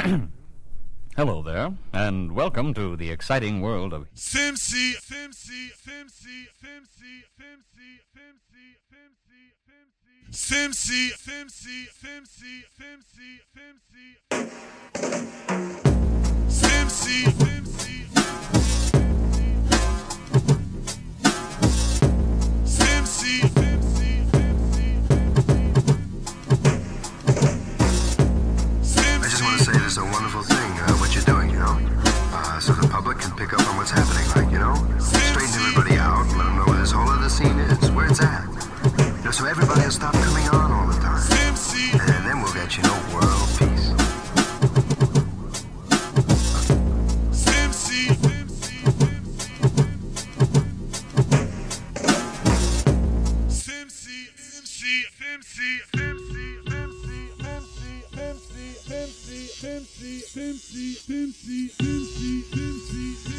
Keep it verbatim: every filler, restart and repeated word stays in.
Hello there, and welcome to the exciting world of Simsy, Simsy, Simsy, Simsy, Simsy, Simsy, Simsy, Simsy, Simsy, Simsy, Simsy, Simsy, Simsy, Simsy, Simsy, Simsy, I just want to say this is a wonderful thing, uh, what you're doing, you know? Uh, so the public can pick up on what's happening, like, you know? Straighten everybody out, let them know where this whole other scene is, where it's at. You know, so everybody will stop coming on all the time. And then we'll get, you know, world peace. Simsy, Simsy, Simsy, Simsy, Simsy, Simsy, Simsy, Simsy, Simsy, Simsy, Simsy, Simsy, Simsy, Simsy,